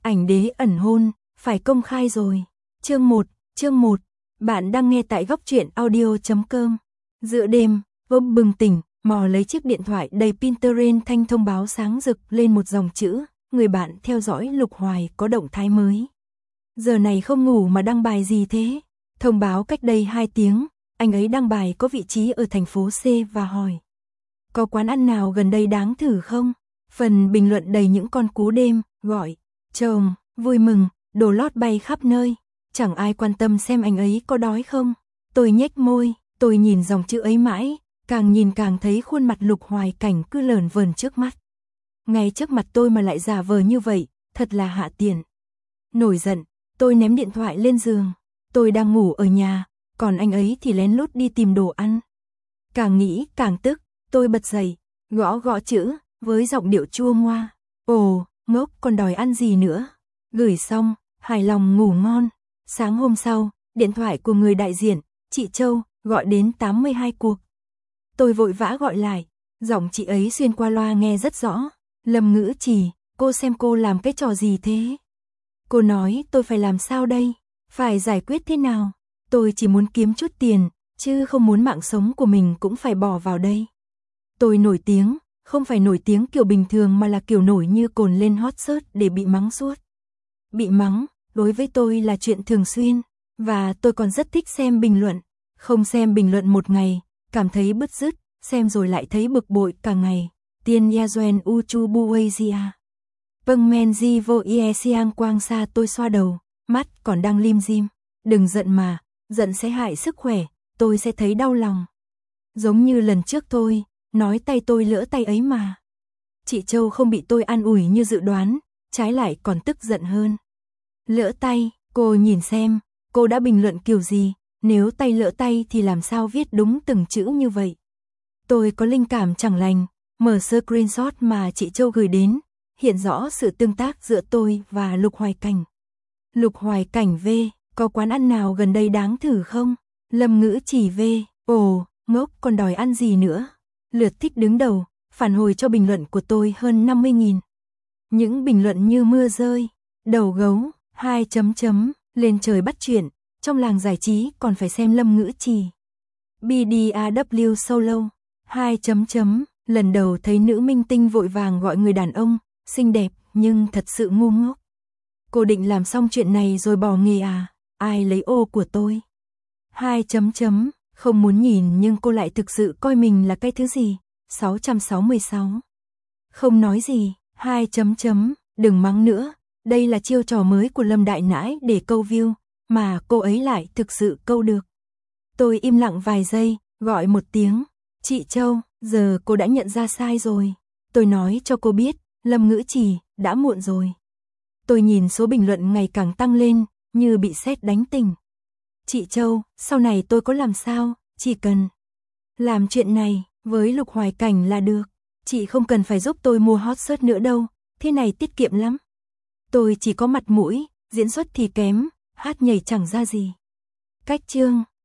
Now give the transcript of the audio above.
Ảnh đế ẩn hôn, phải công khai rồi. Chương 1, bạn đang nghe tại góc truyện audio.com. Giữa đêm, vô bừng tỉnh, mò lấy chiếc điện thoại đầy Pinterest thanh thông báo sáng rực lên một dòng chữ, người bạn theo dõi Lục Hoài có động thái mới. Giờ này không ngủ mà đăng bài gì thế? Thông báo cách đây 2 tiếng, anh ấy đăng bài có vị trí ở thành phố C và hỏi. Có quán ăn nào gần đây đáng thử không? Phần bình luận đầy những con cú đêm, gọi, chồng, vui mừng, đồ lót bay khắp nơi. Chẳng ai quan tâm xem anh ấy có đói không. Tôi nhếch môi, tôi nhìn dòng chữ ấy mãi, càng nhìn càng thấy khuôn mặt Lục Hoài Cảnh cứ lởn vởn trước mắt. Ngay trước mặt tôi mà lại giả vờ như vậy, thật là hạ tiện. Nổi giận, tôi ném điện thoại lên giường. Tôi đang ngủ ở nhà, còn anh ấy thì lén lút đi tìm đồ ăn. Càng nghĩ càng tức, tôi bật dậy, gõ gõ chữ, với giọng điệu chua ngoa. Ồ, ngốc còn đòi ăn gì nữa. Gửi xong, hài lòng ngủ ngon. Sáng hôm sau, điện thoại của người đại diện, chị Châu, gọi đến 82 cuộc. Tôi vội vã gọi lại, giọng chị ấy xuyên qua loa nghe rất rõ. Lâm Ngữ Trì, cô xem cô làm cái trò gì thế? Cô nói tôi phải làm sao đây? Phải giải quyết thế nào? Tôi chỉ muốn kiếm chút tiền, chứ không muốn mạng sống của mình cũng phải bỏ vào đây. Tôi nổi tiếng, không phải nổi tiếng kiểu bình thường mà là kiểu nổi như cồn lên hot search để bị mắng suốt. Bị mắng, đối với tôi là chuyện thường xuyên, và tôi còn rất thích xem bình luận. Không xem bình luận một ngày, cảm thấy bứt rứt, xem rồi lại thấy bực bội cả ngày. Tiên Yazuan Uchu Buwayzia. Vâng men di vô ie siang quang sa tôi xoa đầu, mắt còn đang lim dim. Đừng giận mà, giận sẽ hại sức khỏe, tôi sẽ thấy đau lòng. Giống như lần trước thôi, nói tay tôi lỡ tay ấy mà. Chị Châu không bị tôi an ủi như dự đoán, trái lại còn tức giận hơn. Lỡ tay, cô nhìn xem, cô đã bình luận kiểu gì, nếu tay lỡ tay thì làm sao viết đúng từng chữ như vậy. Tôi có linh cảm chẳng lành, mở screenshot mà chị Châu gửi đến, hiện rõ sự tương tác giữa tôi và Lục Hoài Cảnh. Lục Hoài Cảnh V, có quán ăn nào gần đây đáng thử không? Lâm Ngữ Trì V, ồ, ngốc còn đòi ăn gì nữa? Lượt thích đứng đầu, phản hồi cho bình luận của tôi hơn 50.000. Những bình luận như mưa rơi, đầu gấu, 2 chấm chấm, lên trời bắt chuyện, trong làng giải trí còn phải xem Lâm Ngữ Trì. BDAW solo, 2 chấm chấm, lần đầu thấy nữ minh tinh vội vàng gọi người đàn ông, xinh đẹp nhưng thật sự ngu ngốc. Cô định làm xong chuyện này rồi bỏ nghề à? Ai lấy ô của tôi? 2 chấm chấm, không muốn nhìn nhưng cô lại thực sự coi mình là cái thứ gì? 666. Không nói gì, 2 chấm chấm, đừng mắng nữa, đây là chiêu trò mới của Lâm Đại Nãi để câu view, mà cô ấy lại thực sự câu được. Tôi im lặng vài giây, gọi một tiếng, chị Châu, giờ cô đã nhận ra sai rồi. Tôi nói cho cô biết, Lâm Ngữ Trì, đã muộn rồi. Tôi nhìn số bình luận ngày càng tăng lên, như bị sét đánh tỉnh. Chị Châu, sau này tôi có làm sao, chỉ cần làm chuyện này với Lục Hoài Cảnh là được. Chị không cần phải giúp tôi mua hot search nữa đâu, thế này tiết kiệm lắm. Tôi chỉ có mặt mũi, diễn xuất thì kém, hát nhảy chẳng ra gì. Cách chương